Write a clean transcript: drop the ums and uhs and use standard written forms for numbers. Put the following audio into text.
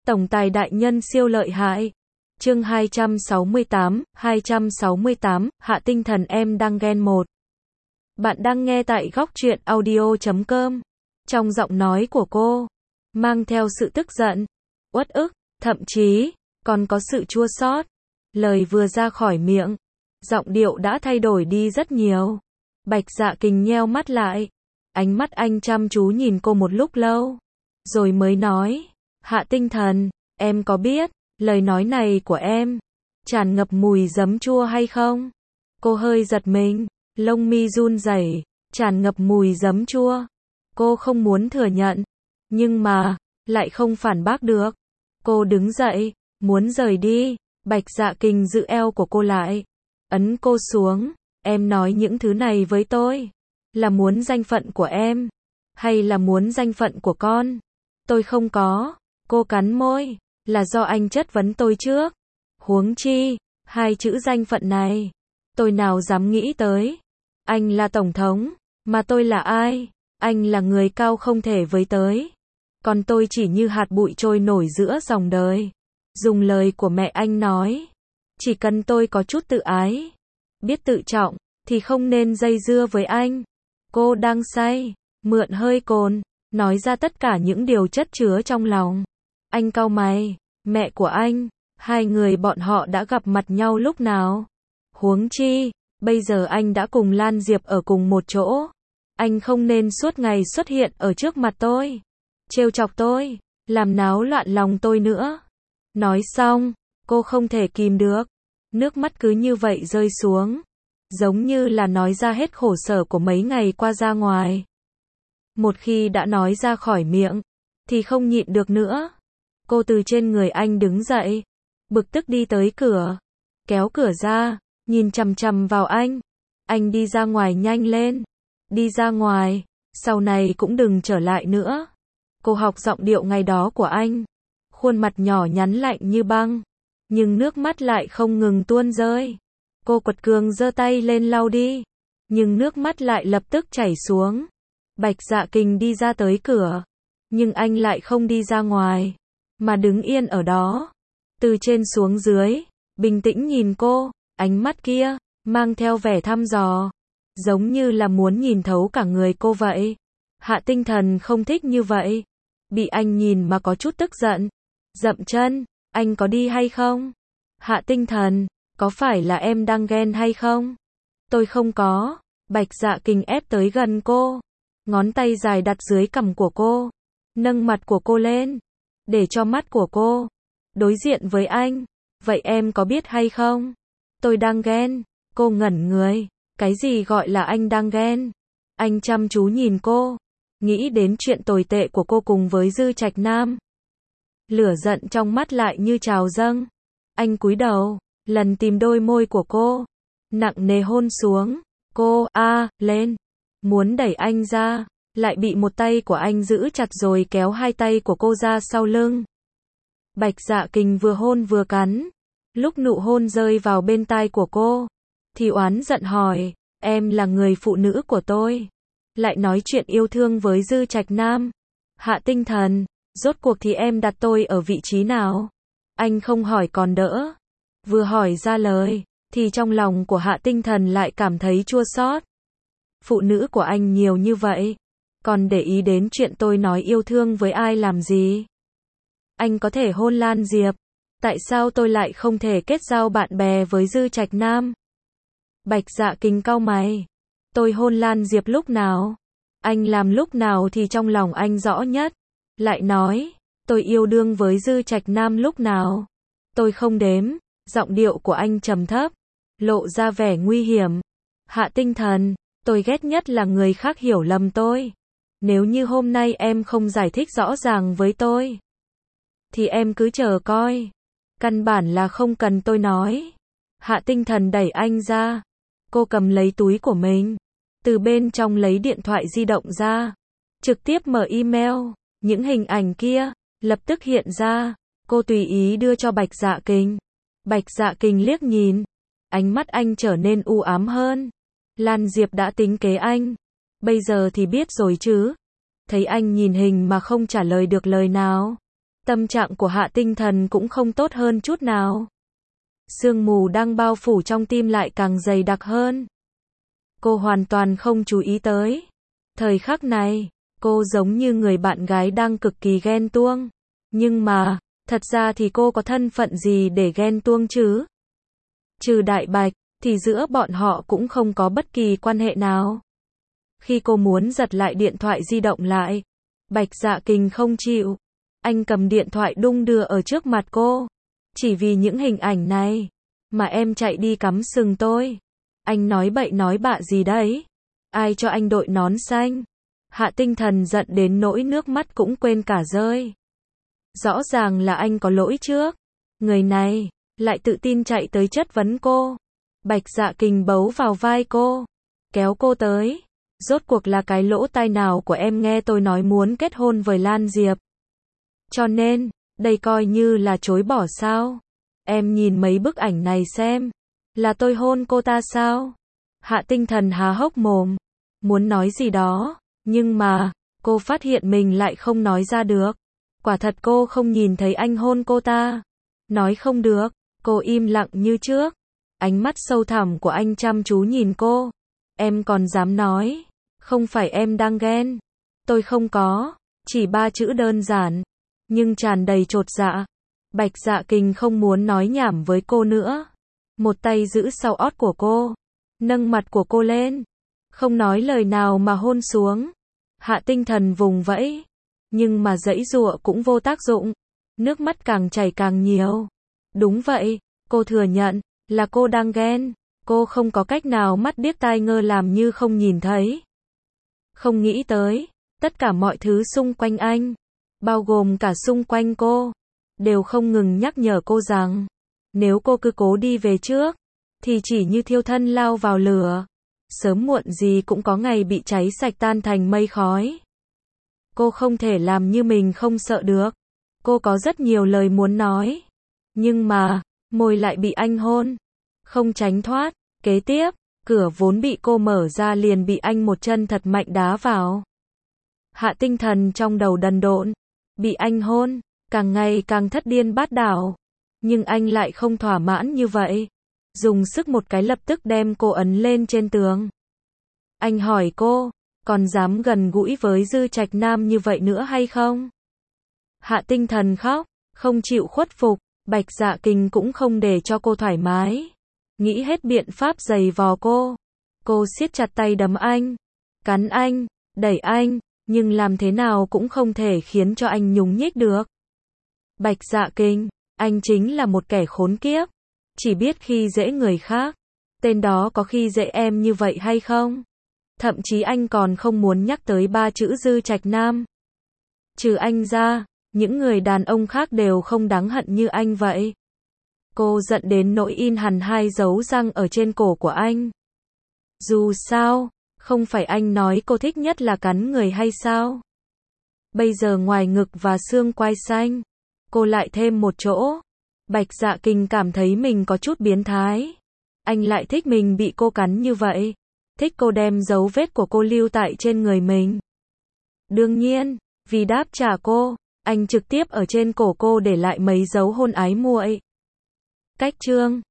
Tổng tài đại nhân siêu lợi hại. Chương 268, Hạ Tinh Thần em đang ghen một. Bạn đang nghe tại góc truyện audio.com. Trong giọng nói của cô, mang theo sự tức giận, uất ức, thậm chí, còn có sự chua xót. Lời vừa ra khỏi miệng, giọng điệu đã thay đổi đi rất nhiều. Bạch Dạ Kình nheo mắt lại. Ánh mắt anh chăm chú nhìn cô một lúc lâu. Rồi mới nói, Hạ Tinh Thần, em có biết, lời nói này của em, tràn ngập mùi giấm chua hay không? Cô hơi giật mình, lông mi run rẩy, tràn ngập mùi giấm chua. Cô không muốn thừa nhận, nhưng mà, lại không phản bác được. Cô đứng dậy, muốn rời đi, Bạch Dạ Kình giữ eo của cô lại, ấn cô xuống. Em nói những thứ này với tôi, là muốn danh phận của em, hay là muốn danh phận của con? Tôi không có. Cô cắn môi, là do anh chất vấn tôi trước. Huống chi, hai chữ danh phận này, tôi nào dám nghĩ tới. Anh là tổng thống, mà tôi là ai? Anh là người cao không thể với tới. Còn tôi chỉ như hạt bụi trôi nổi giữa dòng đời. Dùng lời của mẹ anh nói, chỉ cần tôi có chút tự ái, biết tự trọng, thì không nên dây dưa với anh. Cô đang say, mượn hơi cồn, nói ra tất cả những điều chất chứa trong lòng. Anh cau mày, mẹ của anh, hai người bọn họ đã gặp mặt nhau lúc nào? Huống chi, bây giờ anh đã cùng Lan Diệp ở cùng một chỗ. Anh không nên suốt ngày xuất hiện ở trước mặt tôi, trêu chọc tôi, làm náo loạn lòng tôi nữa. Nói xong, cô không thể kìm được. Nước mắt cứ như vậy rơi xuống, giống như là nói ra hết khổ sở của mấy ngày qua ra ngoài. Một khi đã nói ra khỏi miệng, thì không nhịn được nữa. Cô từ trên người anh đứng dậy, bực tức đi tới cửa, kéo cửa ra, nhìn chằm chằm vào anh. Anh đi ra ngoài nhanh lên, đi ra ngoài, sau này cũng đừng trở lại nữa. Cô học giọng điệu ngày đó của anh, khuôn mặt nhỏ nhắn lạnh như băng, nhưng nước mắt lại không ngừng tuôn rơi. Cô quật cường giơ tay lên lau đi, nhưng nước mắt lại lập tức chảy xuống. Bạch Dạ Kình đi ra tới cửa, nhưng anh lại không đi ra ngoài, mà đứng yên ở đó, từ trên xuống dưới, bình tĩnh nhìn cô, ánh mắt kia, mang theo vẻ thăm dò, giống như là muốn nhìn thấu cả người cô vậy. Hạ Tinh Thần không thích như vậy, bị anh nhìn mà có chút tức giận, dậm chân, anh có đi hay không? Hạ Tinh Thần, có phải là em đang ghen hay không? Tôi không có. Bạch Dạ Kình ép tới gần cô, ngón tay dài đặt dưới cằm của cô, nâng mặt của cô lên, để cho mắt của cô đối diện với anh. Vậy em có biết hay không? Tôi đang ghen. Cô ngẩn người. Cái gì gọi là anh đang ghen? Anh chăm chú nhìn cô, nghĩ đến chuyện tồi tệ của cô cùng với Dư Trạch Nam. Lửa giận trong mắt lại như trào dâng. Anh cúi đầu, lần tìm đôi môi của cô, nặng nề hôn xuống. Cô lên, muốn đẩy anh ra, lại bị một tay của anh giữ chặt rồi kéo hai tay của cô ra sau lưng. Bạch Dạ Kình vừa hôn vừa cắn. Lúc nụ hôn rơi vào bên tai của cô, thì oán giận hỏi, em là người phụ nữ của tôi, lại nói chuyện yêu thương với Dư Trạch Nam. Hạ Tinh Thần, rốt cuộc thì em đặt tôi ở vị trí nào? Anh không hỏi còn đỡ, vừa hỏi ra lời, thì trong lòng của Hạ Tinh Thần lại cảm thấy chua xót. Phụ nữ của anh nhiều như vậy, còn để ý đến chuyện tôi nói yêu thương với ai làm gì? Anh có thể hôn Lan Diệp, tại sao tôi lại không thể kết giao bạn bè với Dư Trạch Nam? Bạch Dạ Kình cau mày. Tôi hôn Lan Diệp lúc nào? Anh làm lúc nào thì trong lòng anh rõ nhất. Lại nói, tôi yêu đương với Dư Trạch Nam lúc nào? Tôi không đếm. Giọng điệu của anh trầm thấp, lộ ra vẻ nguy hiểm. Hạ Tinh Thần, tôi ghét nhất là người khác hiểu lầm tôi. Nếu như hôm nay em không giải thích rõ ràng với tôi, thì em cứ chờ coi. Căn bản là không cần tôi nói. Hạ Tinh Thần đẩy anh ra. Cô cầm lấy túi của mình, từ bên trong lấy điện thoại di động ra, trực tiếp mở email. Những hình ảnh kia lập tức hiện ra. Cô tùy ý đưa cho Bạch Dạ Kình. Bạch Dạ Kình liếc nhìn, ánh mắt anh trở nên u ám hơn. Lan Diệp đã tính kế anh, bây giờ thì biết rồi chứ. Thấy anh nhìn hình mà không trả lời được lời nào, Tâm trạng của Hạ Tinh Thần cũng không tốt hơn chút nào. Sương mù đang bao phủ trong tim lại càng dày đặc hơn. Cô hoàn toàn không chú ý tới. Thời khắc này, cô giống như người bạn gái đang cực kỳ ghen tuông. Nhưng mà, thật ra thì cô có thân phận gì để ghen tuông chứ? Trừ Đại Bạch, thì giữa bọn họ cũng không có bất kỳ quan hệ nào. Khi cô muốn giật lại điện thoại di động lại, Bạch Dạ Kình không chịu. Anh cầm điện thoại đung đưa ở trước mặt cô. Chỉ vì những hình ảnh này, mà em chạy đi cắm sừng tôi. Anh nói bậy nói bạ gì đấy? Ai cho anh đội nón xanh? Hạ Tinh Thần giận đến nỗi nước mắt cũng quên cả rơi. Rõ ràng là anh có lỗi trước. Người này, lại tự tin chạy tới chất vấn cô. Bạch Dạ Kình bấu vào vai cô, kéo cô tới. Rốt cuộc là cái lỗ tai nào của em nghe tôi nói muốn kết hôn với Lan Diệp. Cho nên, đây coi như là chối bỏ sao? Em nhìn mấy bức ảnh này xem. Là tôi hôn cô ta sao? Hạ Tinh Thần há hốc mồm, muốn nói gì đó, nhưng mà, cô phát hiện mình lại không nói ra được. Quả thật cô không nhìn thấy anh hôn cô ta. Nói không được, cô im lặng như trước. Ánh mắt sâu thẳm của anh chăm chú nhìn cô. Em còn dám nói, không phải em đang ghen. Tôi không có, chỉ 3 chữ đơn giản, nhưng tràn đầy chột dạ. Bạch Dạ Kình không muốn nói nhảm với cô nữa. Một tay giữ sau ót của cô, nâng mặt của cô lên, không nói lời nào mà hôn xuống. Hạ Tinh Thần vùng vẫy, nhưng mà giãy giụa cũng vô tác dụng, nước mắt càng chảy càng nhiều. Đúng vậy, cô thừa nhận, là cô đang ghen, cô không có cách nào mắt điếc tai ngơ làm như không nhìn thấy. Không nghĩ tới, tất cả mọi thứ xung quanh anh, bao gồm cả xung quanh cô, đều không ngừng nhắc nhở cô rằng, nếu cô cứ cố đi về trước, thì chỉ như thiêu thân lao vào lửa, sớm muộn gì cũng có ngày bị cháy sạch tan thành mây khói. Cô không thể làm như mình không sợ được. Cô có rất nhiều lời muốn nói, nhưng mà, môi lại bị anh hôn, không tránh thoát. Kế tiếp, cửa vốn bị cô mở ra liền bị anh một chân thật mạnh đá vào. Hạ Tinh Thần trong đầu đần độn, bị anh hôn, càng ngày càng thất điên bát đảo. Nhưng anh lại không thỏa mãn như vậy. Dùng sức một cái lập tức đem cô ấn lên trên tường. Anh hỏi cô, còn dám gần gũi với Dư Trạch Nam như vậy nữa hay không? Hạ Tinh Thần khóc, không chịu khuất phục. Bạch Dạ Kình cũng không để cho cô thoải mái, nghĩ hết biện pháp giày vò cô. Cô siết chặt tay đấm anh, cắn anh, đẩy anh, nhưng làm thế nào cũng không thể khiến cho anh nhúc nhích được. Bạch Dạ Kình, anh chính là một kẻ khốn kiếp, chỉ biết khi dễ người khác. Tên đó có khi dễ em như vậy hay không? Thậm chí anh còn không muốn nhắc tới 3 chữ Dư Trạch Nam. Trừ anh ra, những người đàn ông khác đều không đáng hận như anh vậy. Cô giận đến nỗi in hẳn 2 dấu răng ở trên cổ của anh. Dù sao, không phải anh nói cô thích nhất là cắn người hay sao? Bây giờ ngoài ngực và xương quai xanh, cô lại thêm một chỗ. Bạch Dạ Kình cảm thấy mình có chút biến thái. Anh lại thích mình bị cô cắn như vậy. Thích cô đem dấu vết của cô lưu tại trên người mình. Đương nhiên, vì đáp trả cô, anh trực tiếp ở trên cổ cô để lại mấy dấu hôn ái muội. Cách chương